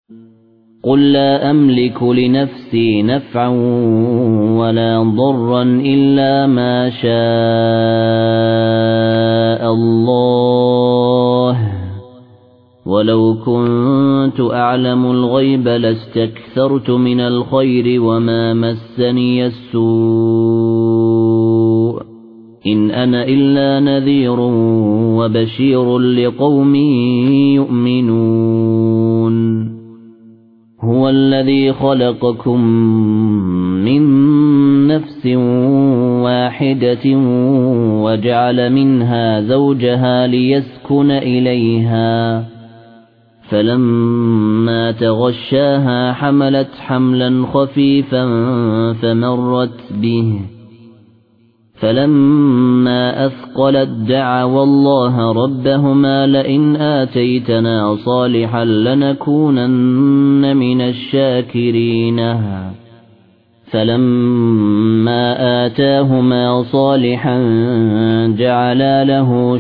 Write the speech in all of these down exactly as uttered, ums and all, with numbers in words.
قل لا أملك لنفسي نفعا ولا ضرا إلا ما شاء الله ولو كنت أعلم الغيب لاستكثرت من الخير وما مسني السوء إن أنا إلا نذير وبشير لقوم يؤمنون هو الذي خلقكم من نفس واحدة وجعل منها زوجها ليسكن إليها فلما تغشاها حملت حملا خفيفا فمرت به فلما أثقلت دعوا الله ربهما لئن آتيتنا صالحا لنكونن من الشاكرين فلما آتاهما صالحا جعلا له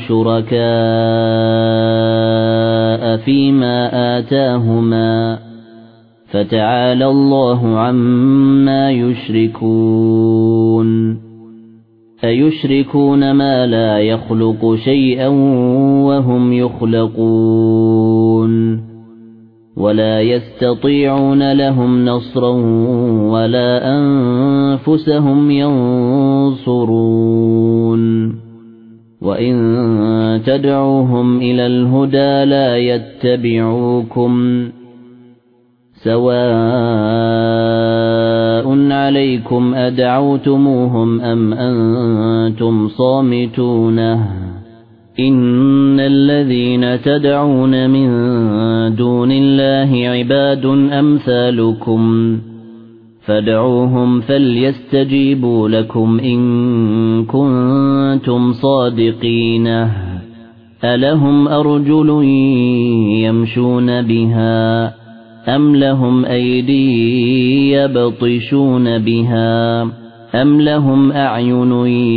شركاء فيما آتاهما فتعالى الله عما يشركون أيشركون ما لا يخلق شيئا وهم يخلقون ولا يستطيعون لهم نصرا ولا أنفسهم ينصرون وإن تدعوهم إلى الهدى لا يتبعوكم سواء عليكم أدعوتموهم أم أنتم صامتون إن الذين تدعون من دون الله عباد أمثالكم فادعوهم فليستجيبوا لكم إن كنتم صادقين ألهم أرجل يمشون بها أم لهم أيدي يبطشون بها أم لهم أعين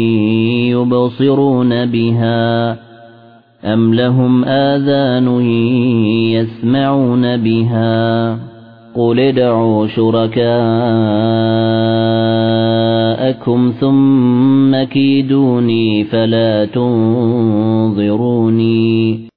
يبصرون بها أم لهم آذان يسمعون بها قل ادعوا شركاءكم ثم كيدوني فلا تنظروني